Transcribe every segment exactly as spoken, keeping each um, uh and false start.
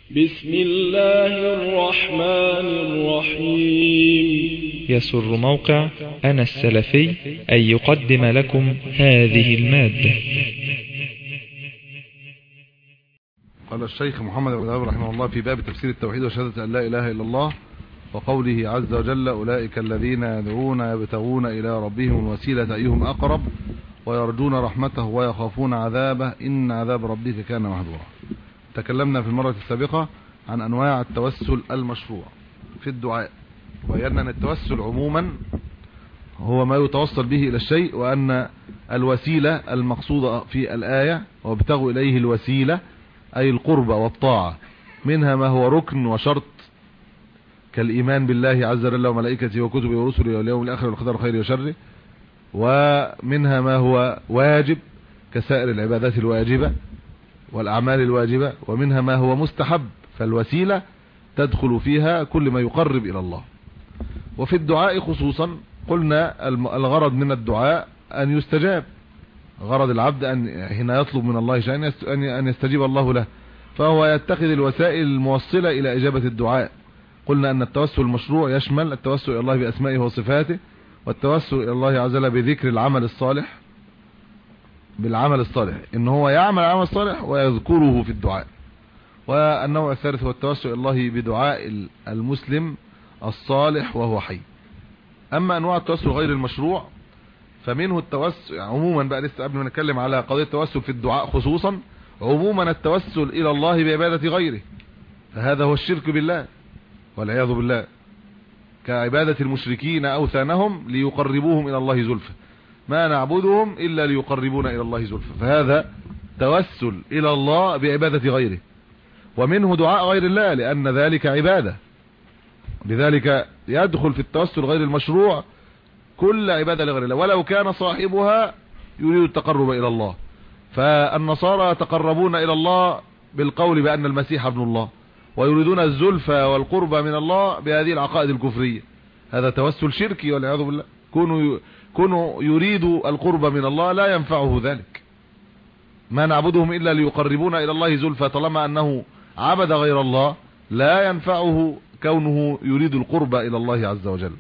بسم الله الرحمن الرحيم. يسر موقع أنا السلفي أن يقدم لكم هذه المادة. قال الشيخ محمد بن عبد رحمه الله في باب تفسير التوحيد وشهادة أن لا إله إلا الله وقوله عز وجل: أولئك الذين يدعون يبتغون إلى ربهم الوسيلة أيهم أقرب ويرجون رحمته ويخافون عذابه إن عذاب ربك كان محذورا. تكلمنا في المرة السابقة عن أنواع التوسل المشروع في الدعاء، وبينا أن التوسل عموما هو ما يتوصل به إلى الشيء، وأن الوسيلة المقصودة في الآية وابتغوا إليه الوسيلة أي القربة والطاعة، منها ما هو ركن وشرط كالإيمان بالله عز وجل وملائكته وكتبه ورسله واليوم الآخر والقدر خيره وشره، ومنها ما هو واجب كسائر العبادات الواجبة والأعمال الواجبة، ومنها ما هو مستحب، فالوسيلة تدخل فيها كل ما يقرب إلى الله. وفي الدعاء خصوصا قلنا الغرض من الدعاء أن يستجاب، غرض العبد أن حين يطلب من الله شيئا أن يستجيب الله له، فهو يتخذ الوسائل الموصلة إلى إجابة الدعاء. قلنا أن التوسل المشروع يشمل التوسل إلى الله بأسمائه وصفاته، والتوسل إلى الله عز وجل بذكر العمل الصالح، بالعمل الصالح إن هو يعمل العمل الصالح ويذكره في الدعاء. والنوع الثالث هو التوسل إلى الله بدعاء المسلم الصالح وهو حي. أما أنواع التوسل غير المشروع فمنه التوسل يعني عموما بقى، لسه قبل ما نتكلم على قضية التوسل في الدعاء خصوصا، عموما التوسل إلى الله بعبادة غيره، فهذا هو الشرك بالله والعياذ بالله، كعبادة المشركين أوثانهم ليقربوهم إلى الله زلفى، ما نعبدهم إلا ليقربونا إلى الله زلفى، فهذا توسل إلى الله بعبادة غيره. ومنه دعاء غير الله لأن ذلك عبادة، لذلك يدخل في التوسل غير المشروع كل عبادة لغير الله ولو كان صاحبها يريد التقرب إلى الله. فالنصارى يتقربون إلى الله بالقول بأن المسيح ابن الله، ويريدون الزلفى والقرب من الله بهذه العقائد الكفرية، هذا توسل شركي والعياذ بالله. كونوا كونوا يريدوا القرب من الله لا ينفعه ذلك، ما نعبدهم إلا ليقربونا إلى الله زلفى، طالما أنه عبد غير الله لا ينفعه كونه يريد القرب إلى الله عز وجل.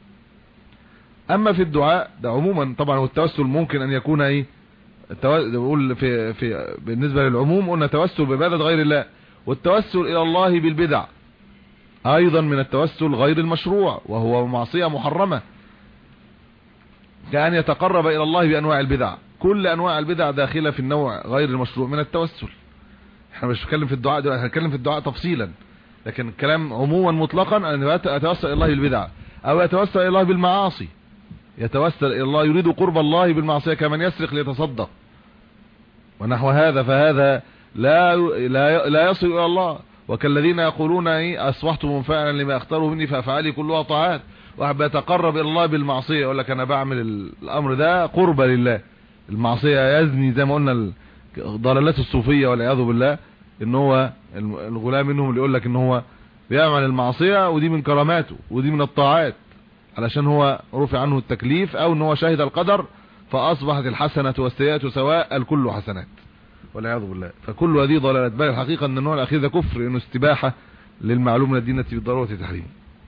أما في الدعاء ده عموما طبعا التوسل ممكن أن يكون ايه بقول في في بالنسبة للعموم قلنا توسل بعبادة غير الله، والتوسل إلى الله بالبدع أيضا من التوسل غير المشروع وهو معصية محرمة، كأن يتقرب إلى الله بأنواع البدع. كل أنواع البدع داخلة في النوع غير المشروع من التوسل. احنا مش بنتكلم في الدعاء دلوقتي، هنتكلم في الدعاء تفصيلا، لكن الكلام عموما مطلقا أن يتوسل إلى الله بالبدع أو يتوسل إلى الله بالمعاصي، يتوسل إلى الله يريد قرب الله بالمعصية كمن يسرق ليتصدق ونحو هذا، فهذا لا لا لا يصل إلى الله. وكالذين يقولون ايه أصبحت منفعلا لما اختاره مني فأفعالي كلها طاعات، واحد يتقرب إلى الله بالمعصية يقول لك أنا بعمل الأمر ده قربة لله، المعصية يزني زي ما قلنا ضلالات الصوفية والعياذ بالله، ان هو الغلام منهم اللي يقول لك ان هو بيعمل المعصية ودي من كراماته ودي من الطاعات علشان هو رفع عنه التكليف، او ان هو شاهد القدر فاصبحت الحسنة والسيئة سواء الكل حسنات والعياذ بالله. فكل هذه ضلالات، بل الحقيقة ان النوع الاخير ده كفر، انه استباحة للمعلوم من الدين بالضرورة تحريم.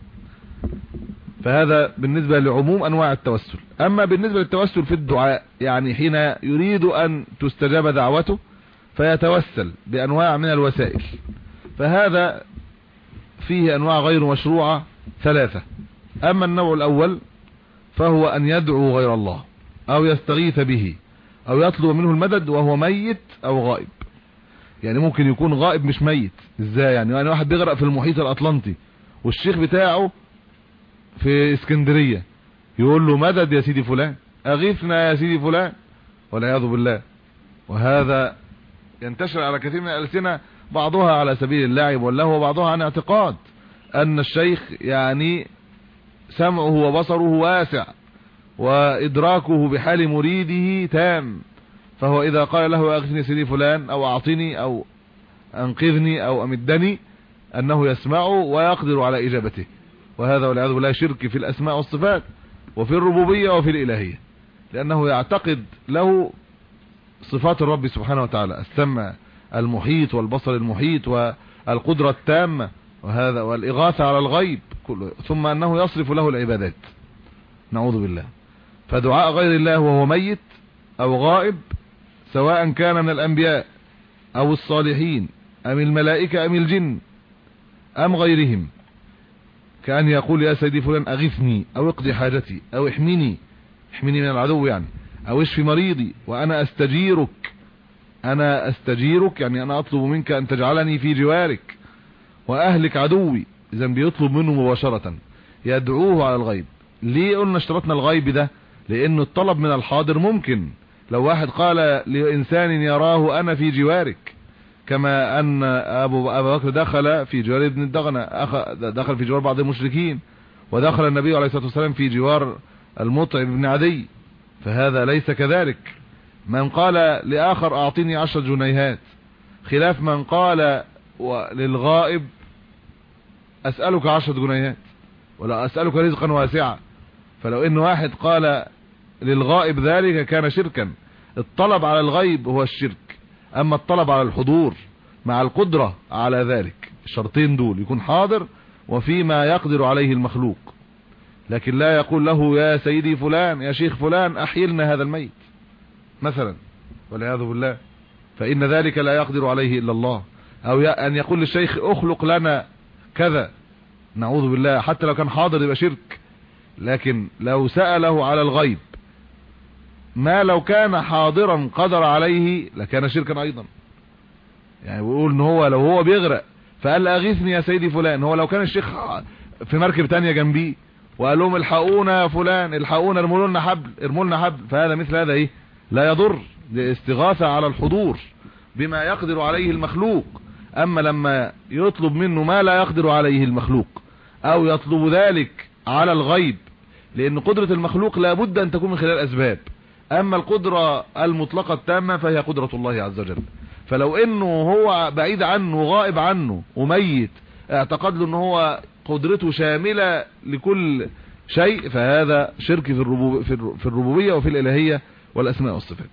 فهذا بالنسبة لعموم انواع التوسل. اما بالنسبة للتوسل في الدعاء يعني حين يريد ان تستجاب دعوته فيتوسل بانواع من الوسائل، فهذا فيه انواع غير مشروعة ثلاثة. اما النوع الاول فهو ان يدعو غير الله او يستغيث به او يطلب منه المدد وهو ميت او غائب. يعني ممكن يكون غائب مش ميت. ازاي يعني؟ يعني واحد بيغرق في المحيط الاطلنطي والشيخ بتاعه في اسكندرية يقول له مدد يا سيدي فلان، اغيثنا يا سيدي فلان والعياذ بالله. وهذا ينتشر على كثير من الألسنة، بعضها على سبيل اللعب واللهو وبعضها عن اعتقاد ان الشيخ يعني سمعه وبصره واسع وادراكه بحال مريده تام، فهو اذا قال له اغثني سيدي فلان او اعطني او انقذني او امدني انه يسمعه ويقدر على اجابته. وهذا والعياذ بالله شرك في الاسماء والصفات وفي الربوبية وفي الالهية، لانه يعتقد له صفات الرب سبحانه وتعالى، السمع المحيط والبصر المحيط القدرة التامة وهذا والإغاثة على الغيب كله، ثم أنه يصرف له العبادات، نعوذ بالله. فدعاء غير الله وهو ميت أو غائب، سواء كان من الأنبياء أو الصالحين أم الملائكة أم الجن أم غيرهم، كأن يقول يا سيدي فلان أغثني أو اقضي حاجتي أو احمني احمني من العدو يعني، أو اشفي مريضي وأنا أستجيرك أنا أستجيرك يعني أنا أطلب منك أن تجعلني في جوارك وأهلك عدوي. إذا بيطلب منه مباشرة، يدعوه على الغيب. ليه قلنا اشترطنا الغيب ده؟ لأنه الطلب من الحاضر ممكن. لو واحد قال لإنسان يراه أنا في جوارك، كما أن أبو أبو بكر دخل في جوار ابن الدغنة، دخل في جوار بعض المشركين، ودخل النبي عليه الصلاة والسلام في جوار المطعم بن عدي، فهذا ليس كذلك. من قال لآخر أعطيني عشر جنيهات، خلاف من قال للغائب أسألك عشر جنيهات ولا أسألك رزقا واسعا. فلو إن واحد قال للغائب ذلك كان شركا. الطلب على الغيب هو الشرك، أما الطلب على الحضور مع القدرة على ذلك، الشرطين دول يكون حاضر وفيما يقدر عليه المخلوق. لكن لا يقول له يا سيدي فلان يا شيخ فلان أحيلنا هذا الميت مثلا، والعياذ بالله، فإن ذلك لا يقدر عليه إلا الله. أو أن يقول للشيخ أخلق لنا كذا، نعوذ بالله، حتى لو كان حاضر يبقى شرك. لكن لو سأله على الغيب ما لو كان حاضرا قدر عليه لكان شركا أيضا. يعني بيقول ان هو لو هو بيغرق فقال أغيثني يا سيدي فلان، هو لو كان الشيخ في مركب تانية جنبيه وقال لهم الحقونا يا فلان الحقونا ارموا لنا حبل ارموا لنا حبل، فهذا مثل هذا ايه لا يضر، لاستغاثة على الحضور بما يقدر عليه المخلوق. اما لما يطلب منه ما لا يقدر عليه المخلوق او يطلب ذلك على الغيب، لان قدرة المخلوق لابد ان تكون من خلال اسباب، اما القدرة المطلقة التامة فهي قدرة الله عز وجل. فلو انه هو بعيد عنه غائب عنه وميت اعتقد له ان هو قدرته شاملة لكل شيء، فهذا شرك في الربوب في الربوبية وفي الالهية والاسماء والصفات.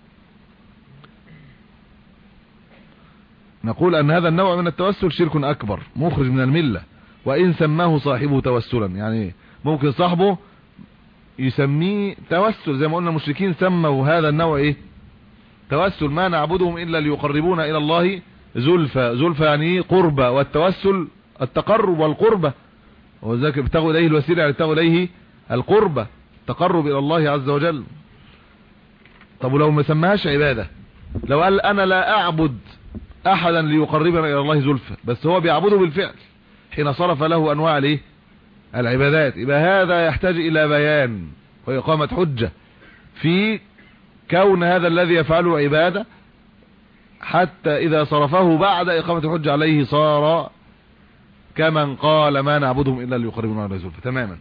نقول ان هذا النوع من التوسل شرك اكبر مخرج من الملة، وان سماه صاحبه توسلا. يعني ممكن صاحبه يسميه توسل، زي ما قلنا المشركين سموا هذا النوع ايه توسل، ما نعبدهم الا ليقربونا الى الله زلفى. زلفى يعني قربة، والتوسل التقرب والقربة، وذلك ابتغوا اليه الوسيله يعني ابتغوا اليه القربة، التقرب الى الله عز وجل. طب ولو ما سماهاش عبادة، لو قال انا لا اعبد احدا ليقربنا الى الله زلفى، بس هو بيعبده بالفعل حين صرف له انواع الايه العبادات، يبقى هذا يحتاج الى بيان واقامة حجة في كون هذا الذي يفعله عبادة، حتى اذا صرفه بعد اقامة الحجة عليه صار كمن قال ما نعبدهم الا ليقربونا الى الله زلفى تماما.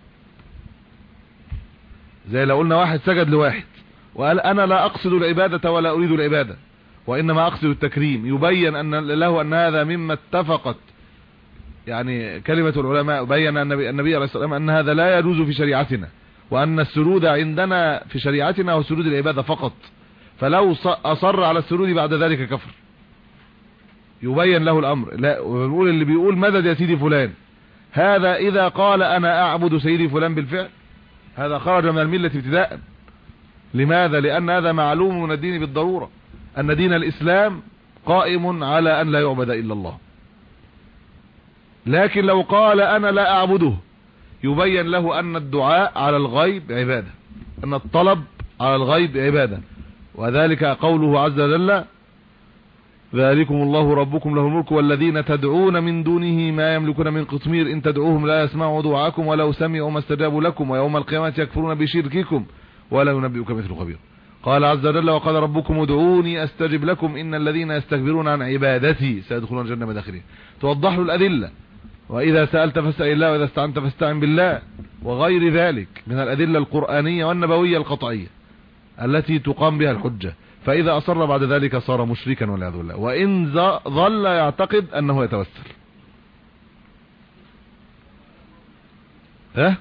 زي لو قلنا واحد سجد لواحد وقال انا لا اقصد العبادة ولا اريد العبادة وانما اقصد التكريم، يبين ان له ان هذا مما اتفقت يعني كلمة العلماء، بين النبي, النبي عليه الصلاة والسلام ان هذا لا يجوز في شريعتنا، وان السرود عندنا في شريعتنا هو سرود العبادة فقط، فلو اصر على السرود بعد ذلك كفر. يبين له الامر. لا، ونقول اللي بيقول مدد يا سيدي فلان، هذا اذا قال انا اعبد سيدي فلان بالفعل هذا خرج من الملة ابتداء. لماذا؟ لان هذا معلوم من الدين بالضرورة، ان دين الاسلام قائم على ان لا يعبد الا الله. لكن لو قال انا لا اعبده يبين له ان الدعاء على الغيب عبادة، ان الطلب على الغيب عبادة، وذلك قوله عز وجل ذلكم الله ربكم له الملك والذين تدعون من دونه ما يملكون من قطمير إن تدعوهم لا يسمعوا دعاءكم ولو سمعوا ما استجابوا لكم ويوم القيامة يكفرون بشرككم ولا ينبئك مثل خبير. قال عز وجل وقال ربكم ادعوني استجب لكم إن الذين يستكبرون عن عبادتي سيدخلون الجنة مداخلين. توضح له الأدلة، وإذا سألت فاسأل الله وإذا استعنت فاستعن بالله، وغير ذلك من الأدلة القرآنية والنبوية القطعية التي تقام بها الحجة. فإذا أصر بعد ذلك صار مشركا والعياذ بالله، وإن ظل يعتقد أنه يتوسل. ها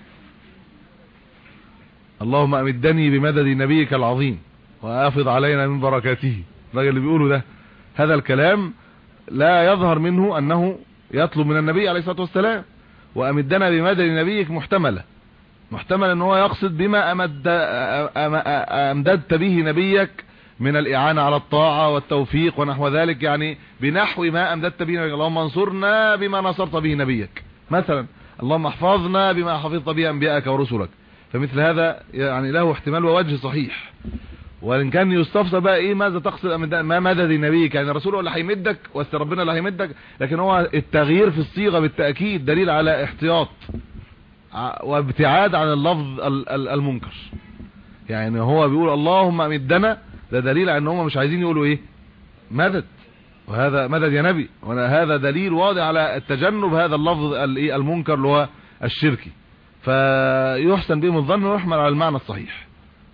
اللهم أمدني بمدد نبيك العظيم وآفض علينا من بركاته. الراجل اللي بيقوله ده هذا الكلام لا يظهر منه انه يطلب من النبي عليه الصلاة والسلام. وامدنا بمدد نبيك محتملة محتمل ان هو يقصد بما أمد امددت به نبيك من الاعانة على الطاعة والتوفيق ونحو ذلك، يعني بنحو ما امددت به نبيك. اللهم انصرنا بما نصرت به نبيك مثلا، اللهم احفظنا بما حفظت به انبيائك ورسلك. فمثل هذا يعني له احتمال ووجه صحيح. وان كان يستفسر بقى ايه ماذا تقصد ما مدد نبيك، يعني الرسول هو اللي هيمدك واستر ربنا اللي هيمدك، لكن هو التغيير في الصيغة بالتأكيد دليل على احتياط وابتعاد عن اللفظ المنكر. يعني هو بيقول اللهم امدنا، ده دليل على ان هم مش عايزين يقولوا ايه مدد، وهذا مدد يا نبي، وهذا دليل واضح على التجنب هذا اللفظ المنكر اللي هو الشركي. فيحسن بهم الظن ويحمل على المعنى الصحيح.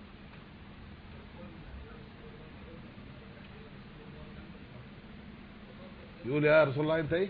يقول يا رسول الله انت ايه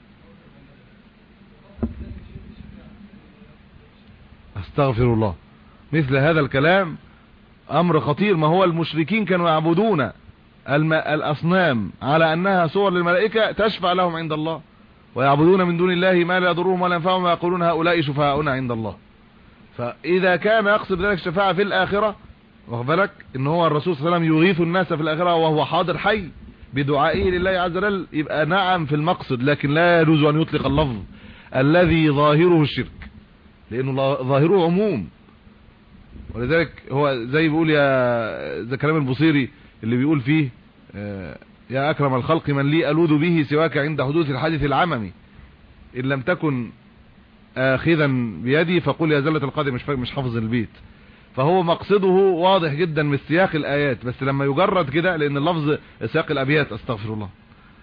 استغفر الله. مثل هذا الكلام امر خطير. ما هو المشركين كانوا يعبدون الاصنام على انها صور للملائكة تشفع لهم عند الله، ويعبدون من دون الله ما لا يضرهم ولا ينفعهم ويقولون هؤلاء شفاعنا عند الله. فاذا كان يقصد ذلك الشفاعة في الاخرة، واخد بالك ان هو الرسول صلى الله عليه وسلم يغيث الناس في الاخرة وهو حاضر حي بدعائه لله عز وجل، يبقى نعم في المقصد، لكن لا يجوز ان يطلق اللفظ الذي ظاهره الشرك، لانه ظاهره عموم. ولذلك هو زي بيقول يا زي كلام البصيري اللي بيقول فيه يا اكرم الخلق من لي الوذ به سواك عند حدوث الحادث العممي، ان لم تكن اخذا بيدي فقل يا زلة القدم. مش مش حافظ البيت. فهو مقصده واضح جدا من سياق الايات، بس لما يجرد كده، لان اللفظ سياق الابيات استغفر الله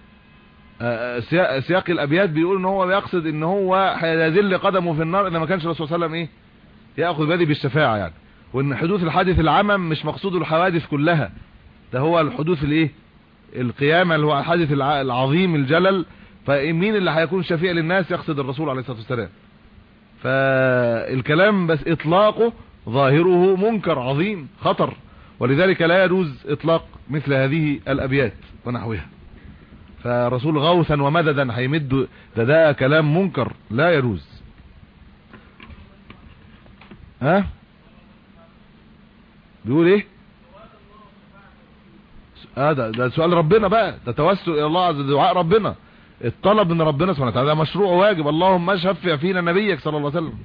سياق الابيات بيقول ان هو بيقصد ان هو هيذل قدمه في النار اذا ما كانش الرسول صلى الله عليه وسلم ايه ياخذ بيدي بالشفاعه، يعني. وان حدوث الحادث العمم مش مقصوده الحوادث كلها، ده هو الحدوث الايه القيامه اللي هو الحادث العظيم الجلل. فمين اللي هيكون شفيع للناس؟ يقصد الرسول عليه الصلاه والسلام. فالكلام بس اطلاقه ظاهره منكر عظيم خطر، ولذلك لا يجوز اطلاق مثل هذه الابيات ونحوها. فرسول غوثا ومددا هيمد، ده ده كلام منكر لا يجوز. ها بيقول ايه اه ده, ده سؤال ربنا بقى، ده توسل الى الله عز وجل، دعاء ربنا، الطلب من ربنا سبحانه وتعالى، ده مشروع واجب. اللهم شفع فينا نبيك صلى الله عليه وسلم.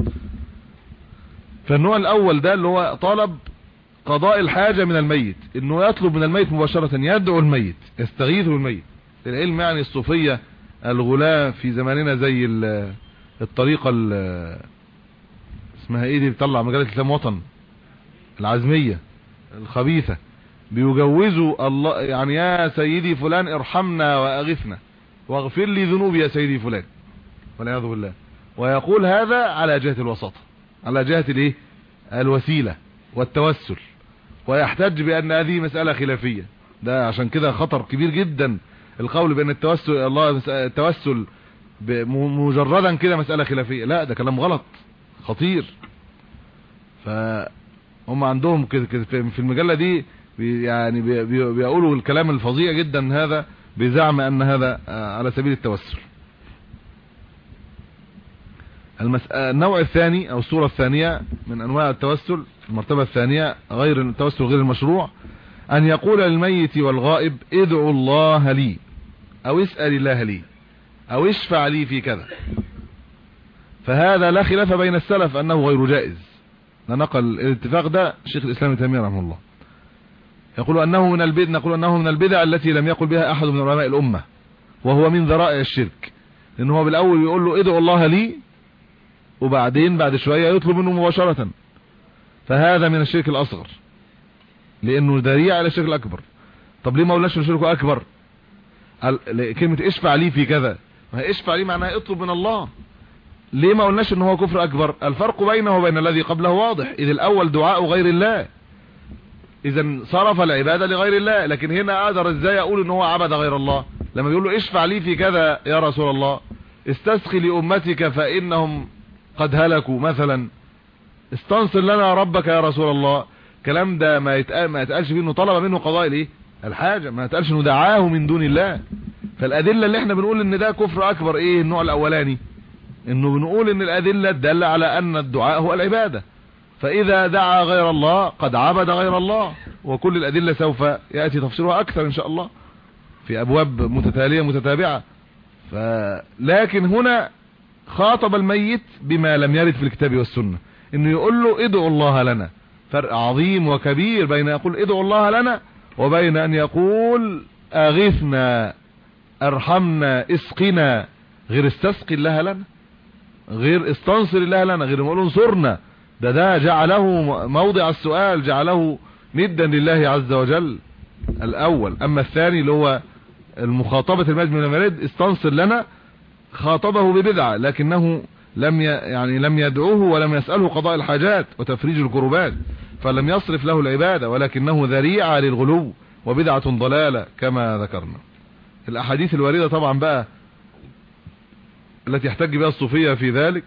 فالنوع الاول ده اللي هو طلب قضاء الحاجة من الميت، انه يطلب من الميت مباشرة، يدعو الميت، يستغيث بالميت. العلم يعني الصوفية الغلاة في زماننا زي الطريقة اسمها ايه دي بتطلع مجلة الاسلام وطن، العزمية الخبيثة، بيجوزوا الله يعني يا سيدي فلان ارحمنا واغثنا واغفر لي ذنوبي يا سيدي فلان والعياذ بالله. ويقول هذا على جهة الوساطة، على جهة الايه الوسيلة والتوسل، ويحتج بان هذه مسألة خلافية. ده عشان كده خطر كبير جدا القول بان التوسل الله التوسل مجردا كده مسألة خلافية، لا ده كلام غلط خطير. فهم عندهم في المجلة دي يعني بيقولوا الكلام الفظيع جدا هذا بزعم ان هذا على سبيل التوسل. النوع الثاني او الصورة الثانية من انواع التوسل، المرتبة الثانية غير التوسل غير المشروع، ان يقول للميت والغائب ادعوا الله لي او اسأل الله لي او اشفع لي في كذا. فهذا لا خلاف بين السلف انه غير جائز. نقل الاتفاق ده شيخ الاسلام ابن تيمية رحمه الله، يقول انه من البدع، نقول انه من البدع التي لم يقل بها احد من علماء الامة، وهو من ذرائع الشرك. لان هو بالاول يقول له ادعوا الله لي، وبعدين بعد شوية يطلب منه مباشرة. فهذا من الشرك الاصغر، لانه ذريعة الى الشرك الاكبر. طب ليه ما قلناش الشرك اكبر؟ كلمة اشفع لي في كذا، ما اشفع لي معناها اطلب من الله. ليه ما قلناش ان هو كفر اكبر؟ الفرق بينه وبين الذي قبله واضح، اذ الاول دعاء غير الله، اذا صرف العبادة لغير الله. لكن هنا اقدر ازاي اقول ان هو عبد غير الله؟ لما بيقول له اشفع لي في كذا يا رسول الله، استسقي لامتك فانهم قد هلكوا مثلا، استنصر لنا ربك يا رسول الله. كلام ده ما يتقال ما يتقالش فيه انه طلب منه قضاء الايه الحاجة، ما تقالش انه دعاه من دون الله. فالادلة اللي احنا بنقول ان ده كفر اكبر ايه النوع الاولاني؟ انه بنقول ان الادلة تدل على ان الدعاء هو العبادة، فاذا دعا غير الله قد عبد غير الله. وكل الادلة سوف يأتي تفسيرها اكثر ان شاء الله في ابواب متتالية متتابعة. لكن هنا خاطب الميت بما لم يرد في الكتاب والسنة، انه يقول له ادعوا الله لنا. فرق عظيم وكبير بين يقول ادعوا الله لنا وبين ان يقول اغثنا ارحمنا اسقنا، غير استسقي الله لنا، غير استنصر الله لنا، غير يقول انصرنا. ده ده جعله موضع السؤال، جعله ندا لله عز وجل الاول. اما الثاني اللي هو المخاطبة المجمل لما يرد استنصر لنا، خاطبه ببدعة لكنه لم يعني لم يدعوه ولم يسأله قضاء الحاجات وتفريج الكربات، فلم يصرف له العبادة، ولكنه ذريعة للغلو وبدعة ضلالة كما ذكرنا. الاحاديث الواردة طبعا بقى التي يحتج بها الصوفية في ذلك،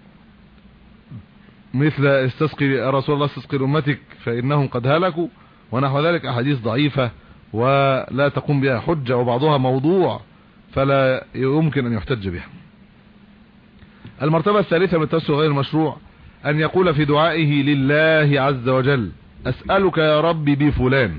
مثل استسقي رسول الله استسقي لأمتك فإنهم قد هلكوا ونحو ذلك، احاديث ضعيفة ولا تقوم بها حجة، وبعضها موضوع فلا يمكن ان يحتج بها. المرتبة الثالثة من التوسل غير المشروع ان يقول في دعائه لله عز وجل اسألك يا رب بفلان.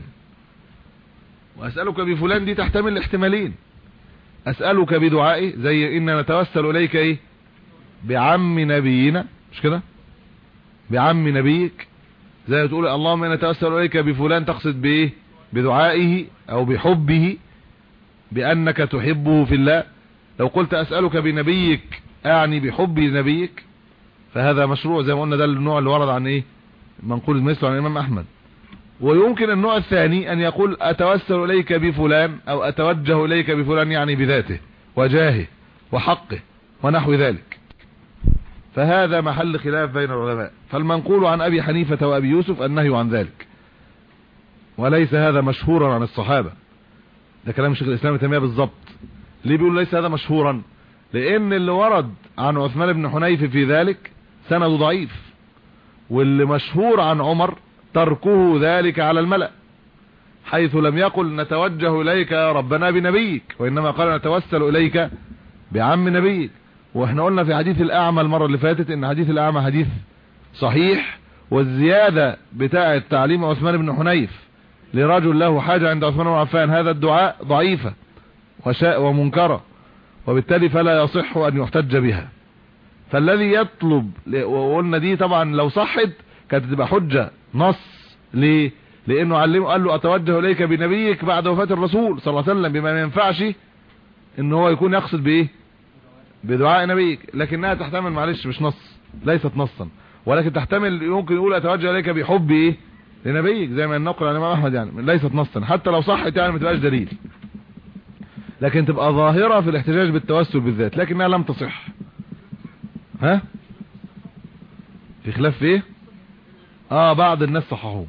واسألك بفلان دي تحتمل احتمالين، اسألك بدعائي زي ان نتوسل اليك ايه بعم نبينا، مش كده؟ بعم نبيك، زي ما تقول اللهم انا نتوسل اليك بفلان، تقصد بايه؟ بدعائه او بحبه، بانك تحبه في الله. لو قلت اسألك بنبيك اعني بحب نبيك فهذا مشروع زي ما قلنا، ده النوع اللي ورد عن ايه منقول مثله عن الامام احمد. ويمكن النوع الثاني ان يقول اتوسل اليك بفلان او اتوجه اليك بفلان، يعني بذاته وجاهه وحقه ونحو ذلك، فهذا محل خلاف بين العلماء. فالمنقول عن ابي حنيفة وابي يوسف النهي عن ذلك، وليس هذا مشهورا عن الصحابة. ده كلام شيخ الاسلام ابن تيمية بالظبط. ليه بيقول ليس هذا مشهورا؟ لان اللي ورد عن عثمان بن حنيف في ذلك سند ضعيف، واللي مشهور عن عمر تركه ذلك على الملأ، حيث لم يقل نتوجه اليك يا ربنا بنبيك، وانما قال نتوسل اليك بعم نبيك. واحنا قلنا في حديث الاعمى المرة اللي فاتت ان حديث الاعمى حديث صحيح، والزيادة بتاعة تعليم عثمان بن حنيف لرجل له حاجة عند عثمان بن عفان هذا الدعاء ضعيفة وشاء ومنكرة، وبالتالي فلا يصح ان يحتج بها. فالذي يطلب، وقلنا دي طبعا لو صحت كانت تبقى حجة نص. ليه؟ لانه علمه قال له اتوجه اليك بنبيك بعد وفاة الرسول صلى الله عليه وسلم، بما ما ينفعش ان هو يكون يقصد بايه بدعاء نبيك. لكنها تحتمل، معلش مش نص، ليست نصا، ولكن تحتمل يمكن يقول اتوجه اليك بحب ايه لنبيك، زي ما النقل عن الامام احمد، يعني ليست نصا حتى لو صحت، يعني ما تبقاش دليل، لكن تبقى ظاهرة في الاحتجاج بالتوسل بالذات، لكنها لم تصح. ها في خلاف في ايه؟ اه بعض الناس صححوه.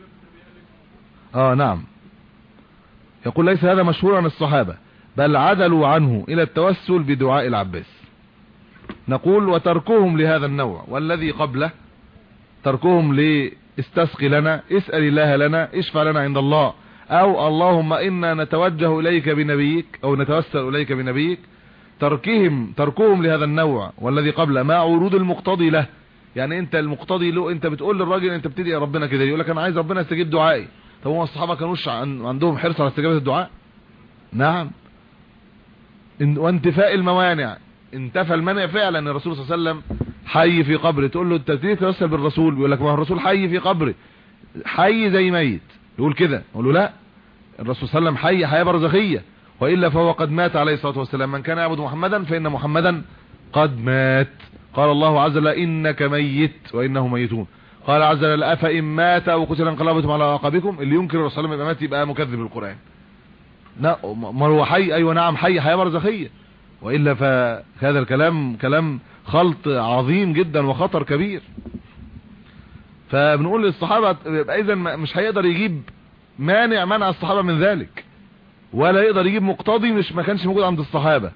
اه نعم. يقول ليس هذا مشهور عن الصحابة، بل عدلوا عنه الى التوسل بدعاء العباس. نقول وتركهم لهذا النوع والذي قبله، تركهم لاستسقي لنا، اسأل الله لنا، اشفع لنا عند الله، او اللهم انا نتوجه اليك بنبيك او نتوسل اليك بنبيك، تركهم تركهم لهذا النوع والذي قبله مع ورود المقتضي له. يعني انت المقتضي له، انت بتقول للراجل انت بتدعي ربنا كده، يقول لك انا عايز ربنا يستجيب دعائي. طب هم الصحابه كانوش عندهم حرص على استجابه الدعاء؟ نعم. وانتفاء الموانع، انتفى المانع فعلا. الرسول صلى الله عليه وسلم حي في قبره، تقول له انت بتدعي تتوسل بالرسول، بيقول لك ما هو الرسول حي في قبره، حي زي ميت، يقول كده. يقول له لا، الرسول صلى الله عليه وسلم حي حياه برزخيه، والا فهو قد مات عليه الصلاه والسلام. من كان يعبد محمدا فان محمدا قد مات. قال الله عز وجل انك ميت وانهم ميتون. قال عز وجل افان مات او قتل انقلبتم على اعقابكم. اللي ينكر الرسول صلى الله عليه وسلم يبقى مات، يبقى مكذب بالقران. لا، ما هو حي، ايوه نعم حي حياه برزخيه، والا فهذا الكلام كلام خلط عظيم جدا وخطر كبير. فبنقول للصحابه اذا مش هيقدر يجيب مانع منع الصحابه من ذلك، ولا يقدر يجيب مقتضي مش ما كانش موجود عند الصحابه.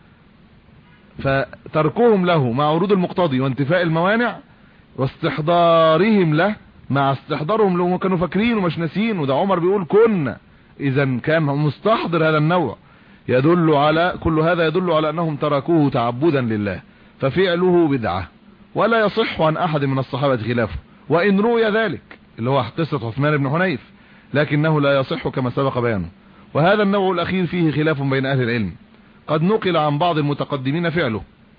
فتركهم له مع ورود المقتضي وانتفاء الموانع واستحضارهم له مع استحضارهم له، كانوا فاكرين ومش ناسيين. وده عمر بيقول كنا اذا كان مستحضر هذا النوع، يدل على كل هذا يدل على انهم تركوه تعبدا لله، ففعله بدعة ولا يصح عن احد من الصحابة خلافه، وان روي ذلك اللي هو قصة عثمان بن حنيف، لكنه لا يصح كما سبق بيانه. وهذا النوع الاخير فيه خلاف بين اهل العلم، قد نقل عن بعض المتقدمين فعله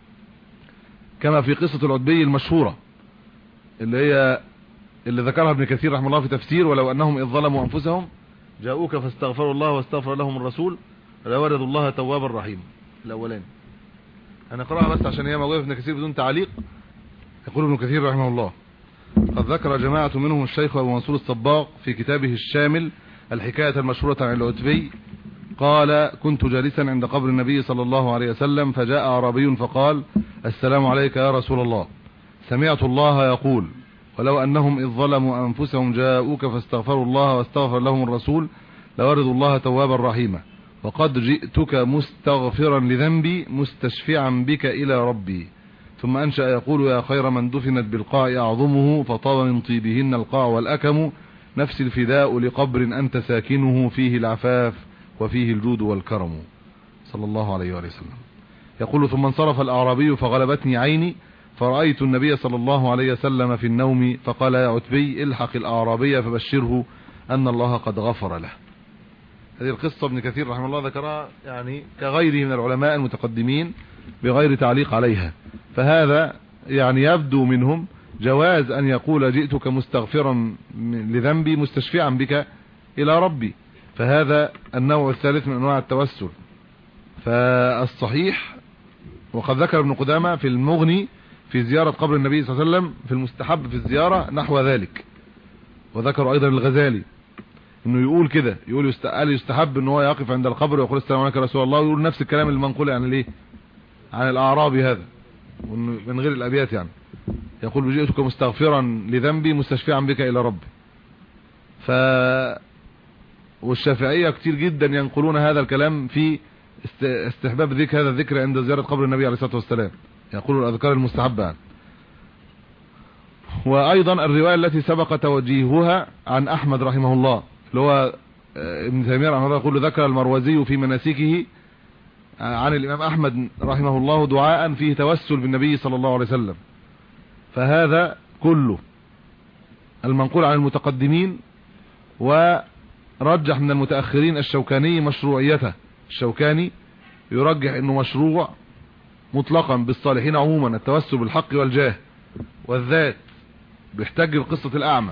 كما في قصة العتبي المشهورة اللي هي اللي ذكرها ابن كثير رحمه الله في تفسير: ولو انهم اذ ظلموا انفسهم جاءوك فاستغفروا الله واستغفر لهم الرسول لوجدوا الله توابا رحيما. الاولاني انا اقراها بس عشان هي موجوده في ابن كثير بدون تعليق. يقول ابن كثير رحمه الله: قد ذكر جماعة منهم الشيخ ابو منصور الصباغ في كتابه الشامل الحكاية المشهورة عن العتبي قال: كنت جالسا عند قبر النبي صلى الله عليه وسلم فجاء أعرابي فقال: السلام عليك يا رسول الله، سمعت الله يقول: ولو أنهم إذ ظلموا أنفسهم جاءوك فاستغفروا الله واستغفر لهم الرسول لوردوا الله توابا رحيما، وقد جئتك مستغفرا لذنبي مستشفعا بك إلى ربي. ثم أنشأ يقول: يا خير من دفنت بالقاع أعظمه، فطاب من طيبهن القاع والأكم، نفس الفداء لقبر أنت ساكنه، فيه العفاف وفيه الجود والكرم، صلى الله عليه وآله وسلم. يقول: ثم انصرف الأعرابي فغلبتني عيني فرأيت النبي صلى الله عليه وسلم في النوم فقال: يا عتبي الحق الأعرابي فبشره أن الله قد غفر له. هذه القصة ابن كثير رحمه الله ذكرها يعني كغيره من العلماء المتقدمين بغير تعليق عليها، فهذا يعني يبدو منهم جواز أن يقول: جئتك مستغفرا لذنبي مستشفعا بك إلى ربي، فهذا النوع الثالث من أنواع التوسل. فالصحيح، وقد ذكر ابن قدامة في المغني في زيارة قبر النبي صلى الله عليه وسلم في المستحب في الزيارة نحو ذلك، وذكر أيضا الغزالي انه يقول كده، يقول يستقال يستحب ان هو يقف عند القبر ويقول: السلام عليكم يا رسول الله، ويقول نفس الكلام المنقول عن الايه عن الاعرابي هذا من غير الابيات، يعني يقول: جئتك مستغفرا لذنبي مستشفعا بك الى ربي. ف والشافعية كتير جدا ينقلون هذا الكلام في استحباب ذكر هذا الذكر عند زيارة قبر النبي عليه الصلاة والسلام، يقولوا الأذكار المستحبة. وأيضا الرواية التي سبق توجيهها عن أحمد رحمه الله اللي هو ابن تيمية رحمه الله، يقول: ذكر المروزي في مناسكه عن الإمام أحمد رحمه الله دعاء فيه توسل بالنبي صلى الله عليه وسلم. فهذا كله المنقول عن المتقدمين، ورجح من المتأخرين الشوكاني مشروعيته. الشوكاني يرجح انه مشروع مطلقا بالصالحين عموما التوسل بالحق والجاه والذات، بيحتج بقصة الأعمى.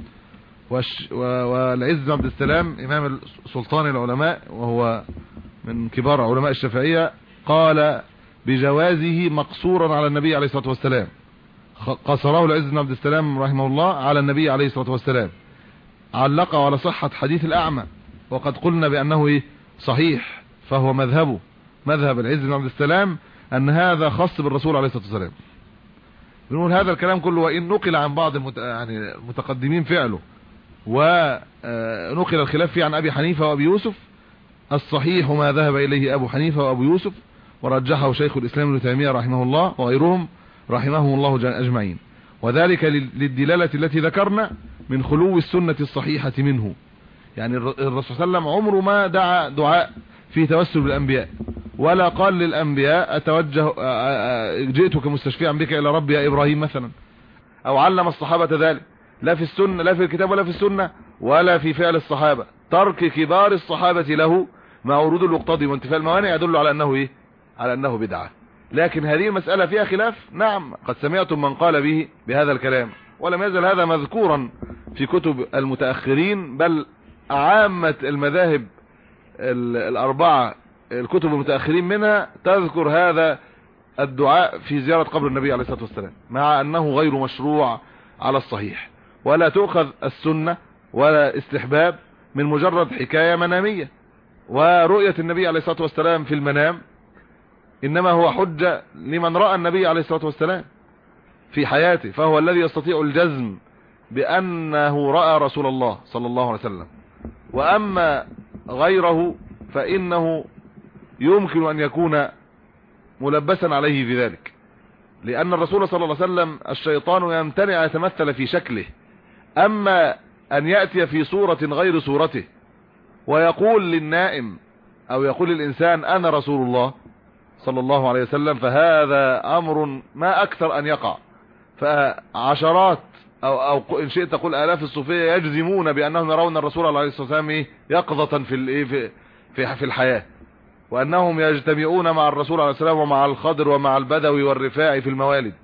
والعز بن عبد السلام إمام سلطان العلماء وهو من كبار علماء الشافعية قال بجوازه مقصورا على النبي عليه الصلاة والسلام، قصره العز بن عبد السلام رحمه الله على النبي عليه الصلاة والسلام، علقه على صحة حديث الأعمى، وقد قلنا بأنه إيه صحيح، فهو مذهبه مذهب العز بن عبد السلام أن هذا خاص بالرسول عليه الصلاة والسلام. بنقول هذا الكلام كله وإن نقل عن بعض المت... يعني المتقدمين فعله، ونقل الخلاف فيه عن أبي حنيفة وأبي يوسف، الصحيح ما ذهب إليه أبو حنيفة وأبو يوسف، ورجحه شيخ الإسلام ابن تيمية رحمه الله وغيرهم رحمهم الله أجمعين، وذلك للدلالة التي ذكرنا من خلو السنة الصحيحة منه. يعني الرسول صلى الله عليه وسلم عمره ما دعا دعاء فيه توسل بالأنبياء، ولا قال للأنبياء أتوجه جئتك مستشفيعا بك إلى ربي يا إبراهيم مثلا، أو علم الصحابة ذلك، لا في السنة لا في الكتاب ولا في السنة ولا في فعل الصحابة. ترك كبار الصحابة له مع ورود المقتضي وانتفاء الموانع يدل على أنه إيه؟ على أنه بدعة. لكن هذه المسألة فيها خلاف، نعم قد سمعتم من قال به بهذا الكلام، ولم يزل هذا مذكورا في كتب المتأخرين، بل عامة المذاهب الأربعة الكتب المتأخرين منها تذكر هذا الدعاء في زيارة قبر النبي عليه الصلاة والسلام، مع أنه غير مشروع على الصحيح، ولا تؤخذ السنة ولا استحباب من مجرد حكاية منامية. ورؤية النبي عليه الصلاة والسلام في المنام إنما هو حجة لمن رأى النبي عليه الصلاة والسلام في حياته، فهو الذي يستطيع الجزم بأنه رأى رسول الله صلى الله عليه وسلم. وأما غيره فإنه يمكن أن يكون ملبسا عليه في ذلك، لأن الرسول صلى الله عليه وسلم الشيطان يمتنع يتمثل في شكله، أما أن يأتي في صورة غير صورته ويقول للنائم او يقول للانسان انا رسول الله صلى الله عليه وسلم، فهذا امر ما اكثر ان يقع. فعشرات او او ان شئت تقول الاف الصوفيه يجزمون بانهم يرون الرسول عليه الصلاه والسلام يقظه في الايه في في في الحياه، وانهم يجتمعون مع الرسول عليه السلام ومع الخضر ومع البدوي والرفاعي في الموالد،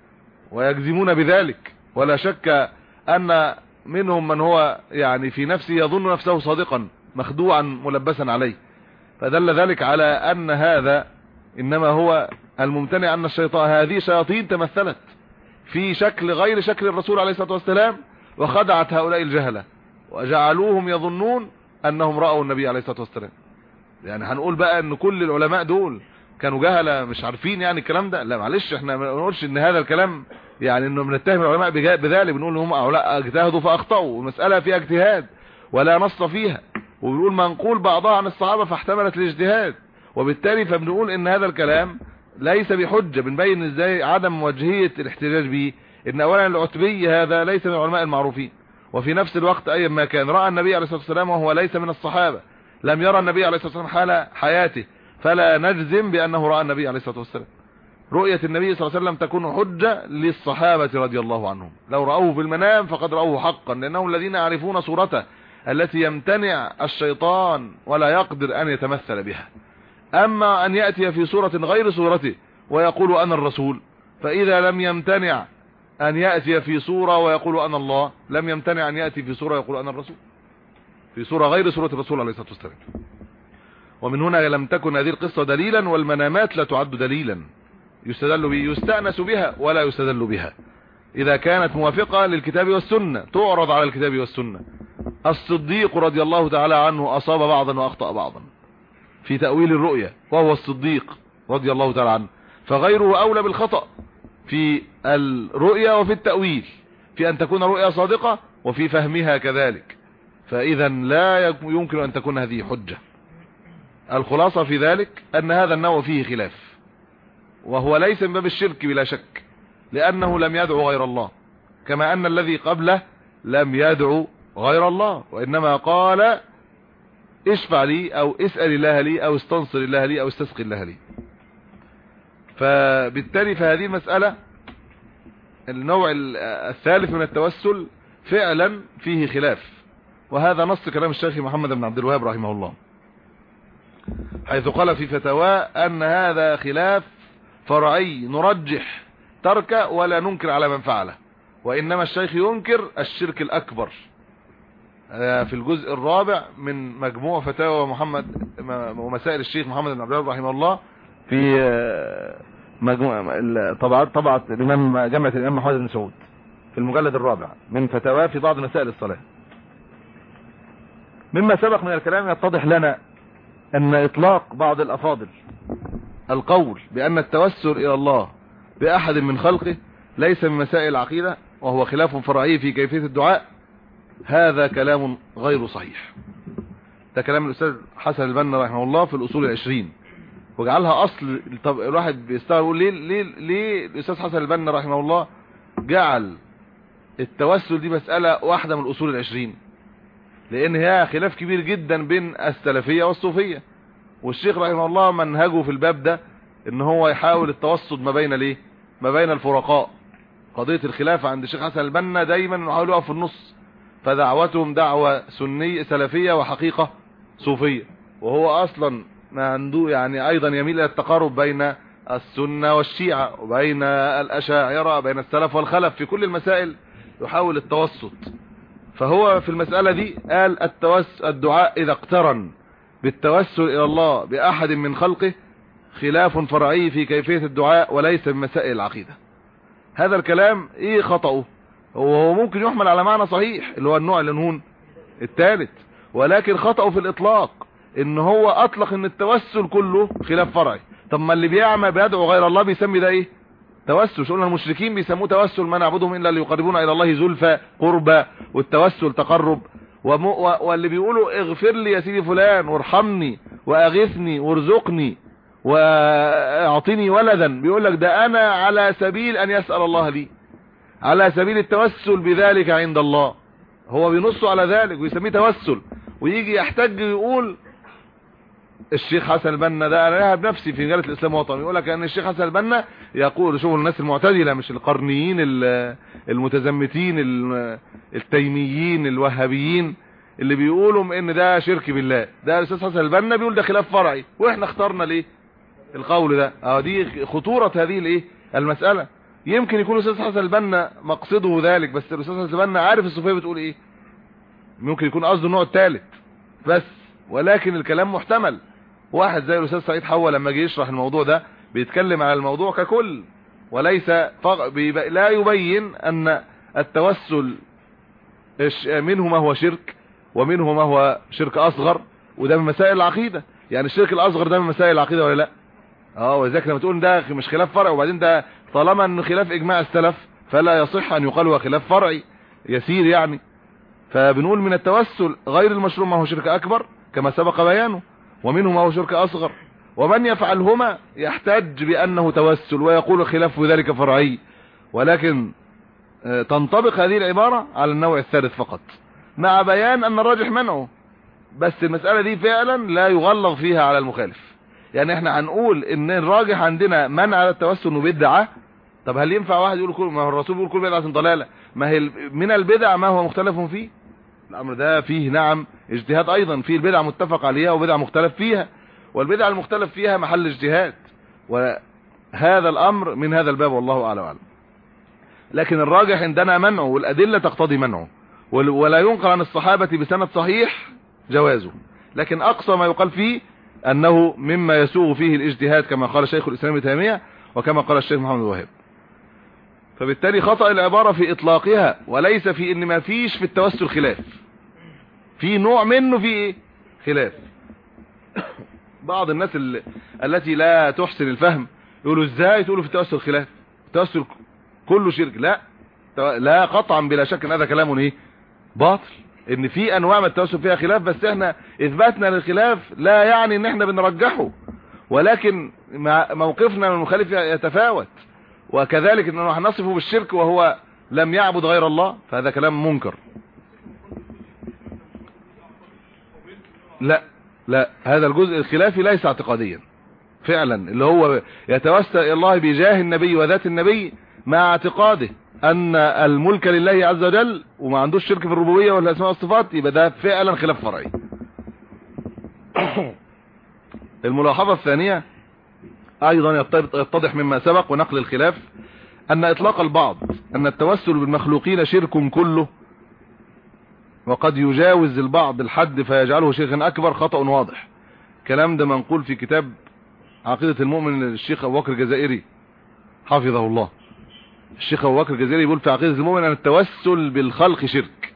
ويجزمون بذلك. ولا شك ان منهم من هو يعني في نفسه يظن نفسه صادقا مخدوعا ملبسا عليه. فدل ذلك على ان هذا انما هو الممتنع، ان الشيطان هذه شياطين تمثلت في شكل غير شكل الرسول عليه الصلاة والسلام، وخدعت هؤلاء الجهلة وجعلوهم يظنون انهم رأوا النبي عليه الصلاة والسلام. يعني هنقول بقى ان كل العلماء دول كانوا جهلة مش عارفين يعني الكلام ده؟ لا معلش، احنا ما نقولش ان هذا الكلام يعني انه بنتهم العلماء بذلك، بنقول ان هم لا اجتهدوا فاخطأوا، والمسألة فيها اجتهاد ولا نص فيها، وبنقول منقول بعضها عن الصحابة فاحتملت الاجتهاد، وبالتالي فبنقول ان هذا الكلام ليس بحجة. بنبين ازاي عدم وجهية الاحتجاج به، ان اولا العتبي هذا ليس من العلماء المعروفين، وفي نفس الوقت ايا ما كان رأى النبي عليه الصلاة والسلام وهو ليس من الصحابة، لم يرى النبي عليه الصلاة والسلام حال حياته، فلا نجزم بانه رأى النبي عليه الصلاة والسلام. رؤية النبي صلى الله عليه وسلم تكون حجة للصحابة رضي الله عنهم، لو رأوه في المنام فقد رأوه حقا، لانهم الذين يعرفون صورته التي يمتنع الشيطان ولا يقدر ان يتمثل بها. اما ان يأتي في صورة غير صورته ويقول انا الرسول، فاذا لم يمتنع ان يأتي في صورة ويقول انا الله، لم يمتنع ان يأتي في صورة ويقول انا الرسول في صورة غير صورة الرسول عليه الصلاة والسلام. ومن هنا لم تكن هذه القصة دليلا، والمنامات لا تعد دليلا يستدل به، يستأنس بها ولا يستدل بها. اذا كانت موافقة للكتاب والسنة تعرض على الكتاب والسنة. الصديق رضي الله تعالى عنه اصاب بعضا واخطأ بعضا في تأويل الرؤية، وهو الصديق رضي الله تعالى عنه، فغيره اولى بالخطأ في الرؤية وفي التأويل، في ان تكون رؤية صادقة وفي فهمها كذلك. فاذا لا يمكن ان تكون هذه حجة. الخلاصة في ذلك ان هذا النوع فيه خلاف، وهو ليس من باب الشرك بلا شك، لانه لم يدعو غير الله، كما ان الذي قبله لم يدعو غير الله، وانما قال اشفع لي او اسأل الله لي او استنصر الله لي او استسقي الله لي. فبالتالي فهذه المسألة النوع الثالث من التوسل فعلا فيه خلاف، وهذا نص كلام الشيخ محمد بن عبد الوهاب رحمه الله، حيث قال في فتاواه ان هذا خلاف فرعي نرجح ترك ولا ننكر على من فعله، وانما الشيخ ينكر الشرك الاكبر. في الجزء الرابع من مجموع فتاوى محمد ومسائل الشيخ محمد بن عبد الوهاب رحمه الله، في مجموعة طبعات طبعة الامام جامعة الامام محمد بن سعود في المجلد الرابع من فتاواه في بعض مسائل الصلاة. مما سبق من الكلام يتضح لنا ان اطلاق بعض الافاضل القول بان التوسل الى الله باحد من خلقه ليس من مسائل العقيدة، وهو خلاف فرعي في كيفية الدعاء، هذا كلام غير صحيح. ده كلام الاستاذ حسن البنا رحمه الله في الاصول العشرين، وجعلها اصل. طب الواحد بيستغرب يقول ليه ليه ليه الاستاذ حسن البنا رحمه الله جعل التوسل دي مسألة واحدة من الاصول العشرين؟ لان هي خلاف كبير جدا بين السلفية والصوفية، والشيخ رحمه الله منهجه في الباب ده ان هو يحاول التوسط ما بين ليه ما بين الفرقاء. قضية الخلافة عند الشيخ حسن البنا دايما يحاولوا يقفوا في النص، فدعوتهم دعوة سنية سلفية وحقيقة صوفية، وهو اصلا ما عنده يعني ايضا يميل الى التقارب بين السنة والشيعة وبين الاشاعرة بين السلف والخلف في كل المسائل يحاول التوسط. فهو في المسألة دي قال التوسل الدعاء اذا اقترن بالتوسل الى الله باحد من خلقه خلاف فرعي في كيفية الدعاء وليس من مسائل العقيدة. هذا الكلام ايه خطأه؟ هو ممكن يحمل على معنى صحيح اللي هو النوع اللي نهون الثالث، ولكن خطأه في الاطلاق ان هو اطلق ان التوسل كله خلاف فرعي. طب ما اللي بيعمى بيدعو غير الله بيسمي ده ايه؟ توسل. قلنا المشركين بيسموه توسل، ما نعبدهم الا ليقربونا الى الله زلفى قربى، والتوسل تقرب. واللي بيقولوا اغفر لي يا سيدي فلان وارحمني واغثني وارزقني واعطني ولدا، بيقول لك ده انا على سبيل ان يسأل الله لي، على سبيل التوسل بذلك عند الله. هو بينص على ذلك ويسميه توسل، ويجي يحتج ويقول الشيخ حسن البنا ده انا لها بنفسي في مجله الاسلام وطني يقول لك ان الشيخ حسن البنا يقول، شوفوا الناس المعتدله مش القرنيين المتزمتين التيميين الوهابيين اللي بيقولوا ان ده شرك بالله، ده الاستاذ حسن البنا بيقول ده خلاف فرعي، واحنا اخترنا ليه القول ده؟ اه دي خطوره هذه الايه المساله. يمكن يكون الاستاذ حسن البنا مقصده ذلك، بس الاستاذ حسن البنا عارف الصوفيه بتقول ايه، ممكن يكون قصده النوع الثالث بس، ولكن الكلام محتمل. واحد زي الاستاذ سعيد حوا لما جه يشرح الموضوع ده بيتكلم على الموضوع ككل، وليس لا يبين ان التوسل منه ما هو شرك ومنه ما هو شرك اصغر، وده من مسائل العقيده. يعني الشرك الاصغر ده من مسائل العقيده ولا لا؟ اه ولذلك لما تقول ده مش خلاف فرعي، وبعدين ده طالما انه خلاف اجماع السلف فلا يصح ان يقال هو خلاف فرعي يسير يعني. فبنقول من التوسل غير المشروع ما هو شرك اكبر كما سبق بيانه، ومنه ما هو شرك اصغر، ومن يفعلهما يحتج بانه توسل ويقول خلاف ذلك فرعي، ولكن تنطبق هذه العبارة على النوع الثالث فقط، مع بيان ان الراجح منعه. بس المسألة دي فعلا لا يغلظ فيها على المخالف. يعني احنا هنقول ان الراجح عندنا منع على التوسل انه بدعة. طب هل ينفع واحد يقول كل ما هو الرسول بيقول كل بدعة ضلالة؟ ما هي من البدع ما هو مختلف فيه. الامر ده فيه نعم اجتهاد ايضا، فيه البدع متفق عليها وبدع مختلف فيها، والبدع المختلف فيها محل اجتهاد، وهذا الامر من هذا الباب والله اعلم وأعلم. لكن الراجح عندنا منعه، والادله تقتضي منعه، ولا ينقل عن الصحابه بسند صحيح جوازه، لكن اقصى ما يقال فيه انه مما يسوغ فيه الاجتهاد كما قال شيخ الاسلام ابن تيميه وكما قال الشيخ محمد الوهاب. فبالتالي خطأ العبارة في اطلاقها، وليس في ان ما فيش في التوسل خلاف، في نوع منه في ايه خلاف. بعض الناس اللي التي لا تحسن الفهم يقولوا ازاي تقولوا في التوسل خلاف، التوسل كله شرك. لا لا قطعا بلا شك ان هذا كلام ايه باطل، ان في انواع من التوسل فيها خلاف، بس احنا اثباتنا للخلاف لا يعني ان احنا بنرجحه، ولكن موقفنا من المخالف يتفاوت. وكذلك انه هنصفه بالشرك وهو لم يعبد غير الله، فهذا كلام منكر. لا لا هذا الجزء الخلافي ليس اعتقاديا فعلا، اللي هو يتوسل الى الله بجاه النبي وذات النبي مع اعتقاده ان الملك لله عز وجل وما عندوش شرك في الربوبيه والاسماء والصفات، يبقى ده فعلا خلاف فرعي. الملاحظه الثانيه ايضا يتضح مما سبق ونقل الخلاف ان اطلاق البعض ان التوسل بالمخلوقين شرك كله، وقد يجاوز البعض الحد فيجعله شركا اكبر، خطأ واضح. كلام ده منقول في كتاب عقيدة المؤمن للشيخ ابو بكر الجزائري حفظه الله. الشيخ ابو بكر الجزائري يقول في عقيدة المؤمن ان التوسل بالخلق شرك،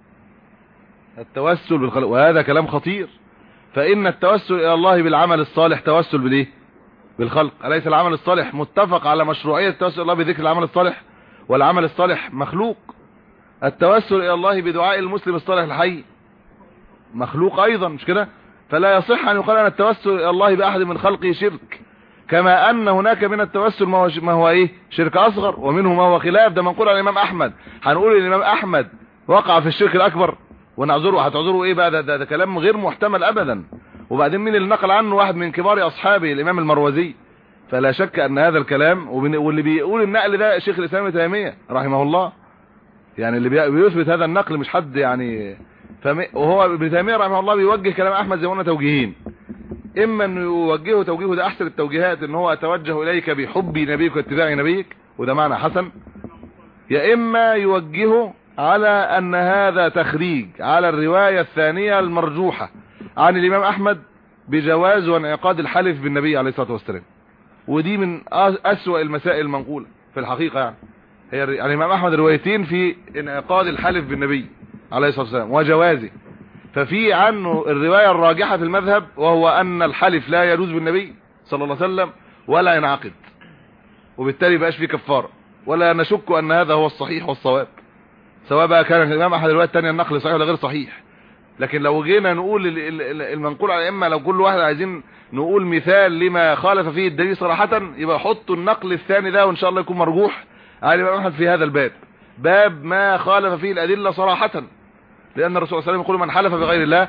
التوسل بالخلق، وهذا كلام خطير. فان التوسل الى الله بالعمل الصالح توسل بالايه بالخلق. أليس العمل الصالح متفق على مشروعية التوسل الى الله بذكر العمل الصالح، والعمل الصالح مخلوق. التوسل الى الله بدعاء المسلم الصالح الحي مخلوق ايضا، مش كده؟ فلا يصح ان يقال ان التوسل الى الله باحد من خلقه شرك، كما ان هناك من التوسل ما هو ما هو ايه شرك اصغر، ومنه ما هو خلاف. ده منقول عن الامام احمد. هنقول ان الامام احمد وقع في الشرك الاكبر ونعذره؟ هتعذره ايه بقى؟ ده, ده, ده كلام غير محتمل ابدا. وبعدين مين اللي نقل عنه؟ واحد من كبار اصحابه الامام المروزي. فلا شك ان هذا الكلام، واللي بيقول النقل ده شيخ الاسلام ابن تيميه رحمه الله، يعني اللي بيثبت هذا النقل مش حد يعني فم... وهو ابن تيميه رحمه الله بيوجه كلام احمد زي ما قلنا توجيهين، اما انه يوجهه توجيهه ده احسن التوجيهات، ان هو اتوجه اليك بحب نبيك واتباع نبيك، وده معنى حسن، يا اما يوجهه على ان هذا تخريج على الروايه الثانيه المرجوحه عن الامام احمد بجواز وانعقاد الحلف بالنبي عليه الصلاه والسلام، ودي من اسوأ المسائل المنقوله في الحقيقه. يعني هي يعني الامام احمد روايتين في انعقاد الحلف بالنبي عليه الصلاه والسلام وجوازه، ففي عنه الروايه الراجحه في المذهب وهو ان الحلف لا يجوز بالنبي صلى الله عليه وسلم ولا ينعقد، وبالتالي بقاش فيه كفاره، ولا نشك ان هذا هو الصحيح والصواب، سواء بقى كان الامام احد الروايات الثانيه النقل صحيح ولا غير صحيح. لكن لو جينا نقول المنقول على الائمه، لو كل واحد عايزين نقول مثال لما خالف فيه الدليل صراحه، يبقى حطوا النقل الثاني ده وان شاء الله يكون مرجوح على الامام احمد في هذا الباب، باب ما خالف فيه الادله صراحه، لان الرسول صلى الله عليه وسلم يقول من حلف بغير الله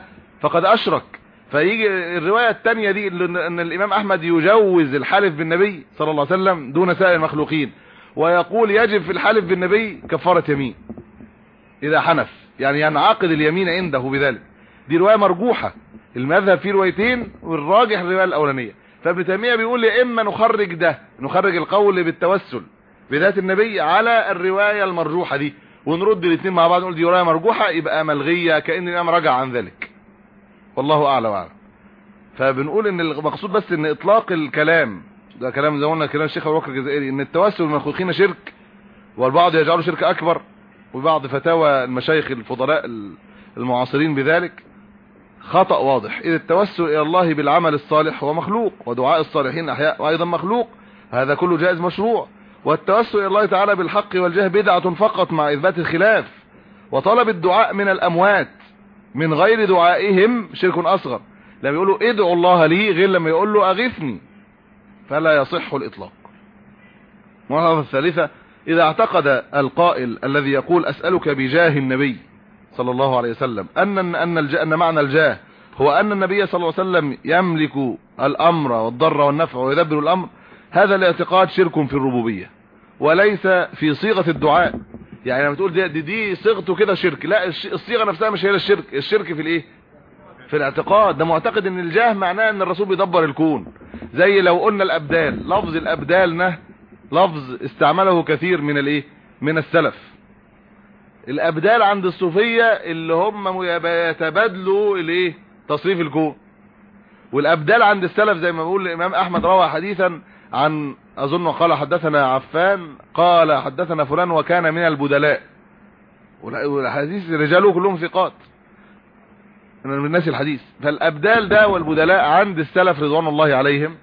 فقد اشرك. فيجي الرواية الثانية دي ان الامام احمد يجوز الحلف بالنبي صلى الله عليه وسلم دون سائر المخلوقين، ويقول يجب في الحلف بالنبي كفارة يمين اذا حنف، يعني ينعقد اليمين عنده بذلك. دي رواية مرجوحة، المذهب فيه روايتين والراجح الرواية الاولانية. فابن تيمية بيقول يا اما نخرج ده، نخرج القول بالتوسل بذات النبي على الرواية المرجوحة دي، ونرد الاثنين مع بعض نقول دي رواية مرجوحة يبقى ملغية كأن الامام رجع عن ذلك، والله اعلى واعلم. فبنقول ان المقصود بس ان اطلاق الكلام ده كلام زي ما قلنا كلام الشيخ ابو بكر الجزائري ان التوسل بالمخلوقين شرك، والبعض يجعله شرك اكبر، وبعض فتاوى المشايخ الفضلاء المعاصرين بذلك خطأ واضح. اذا التوسل الى الله بالعمل الصالح هو مخلوق، ودعاء الصالحين احياء وايضا مخلوق، هذا كله جائز مشروع. والتوسل الى الله تعالى بالحق والجاه بدعة فقط مع اثبات الخلاف. وطلب الدعاء من الاموات من غير دعائهم شرك اصغر، لما يقولوا ادعوا الله لي غير لما يقول له اغثني، فلا يصح الاطلاق. الملاحظة الثالثة، اذا اعتقد القائل الذي يقول اسألك بجاه النبي صلى الله عليه وسلم ان ان ان معنى الجاه هو ان النبي صلى الله عليه وسلم يملك الامر والضر والنفع ويدبر الامر، هذا الاعتقاد شرك في الربوبية وليس في صيغة الدعاء. يعني لما تقول دي, دي, دي صيغته كده شرك، لا الصيغة نفسها مش هي الشرك، الشرك في الايه؟ في الاعتقاد. ده معتقد ان الجاه معناه ان الرسول بيدبر الكون. زي لو قلنا الابدال، لفظ الابدال نه لفظ استعمله كثير من الايه؟ من السلف. الابدال عند الصوفية اللي هم يتبادلوا الايه؟ تصريف الكون. والابدال عند السلف زي ما بيقول الامام احمد روى حديثا عن اظن قال حدثنا عفان قال حدثنا فلان وكان من البدلاء، والحديث رجاله كلهم ثقات من الناس الحديث. فالابدال ده والبدلاء عند السلف رضوان الله عليهم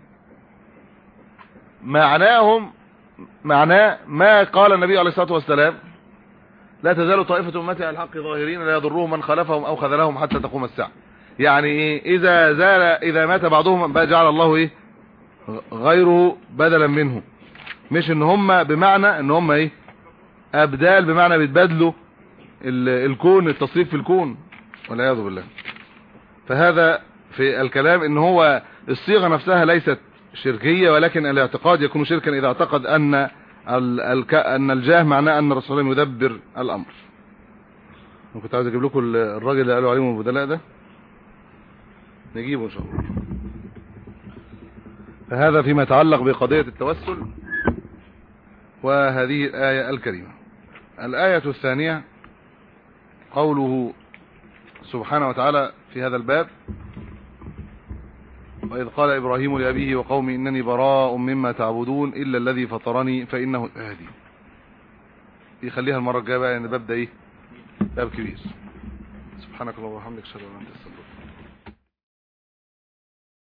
معناهم معناه ما قال النبي عليه الصلاة والسلام لا تزال طائفة امتي على الحق ظاهرين لا يضرهم من خالفهم او خذلهم حتى تقوم الساعة. يعني ايه؟ اذا زال اذا مات بعضهم جعل الله ايه غيره بدلا منه. مش ان هم بمعنى ان هم ايه ابدال بمعنى بيتبادلوا الكون، التصريف في الكون والعياذ بالله. فهذا في الكلام ان هو الصيغة نفسها ليست شركية، ولكن الاعتقاد يكون شركا اذا اعتقد ان ان الجاه معناه ان الرسول صلى الله عليه وسلم يدبر الامر. كنت عايز اجيب لكم الراجل اللي قالوا عليهم البدلاء ده، نجيبه ان شاء الله. فهذا فيما يتعلق بقضية التوسل وهذه الآية الكريمة. الآية الثانية قوله سبحانه وتعالى في هذا الباب وإذ قال إبراهيم لأبيه وقومي إنني براء مما تعبدون إلا الذي فطرني فإنه هادي. يخليها المرة الجاية بقى، يعني الباب ده إيه باب كبير. سبحانك اللهم وبحمدك أشهد أن لا إله إلا أنت أستغفرك.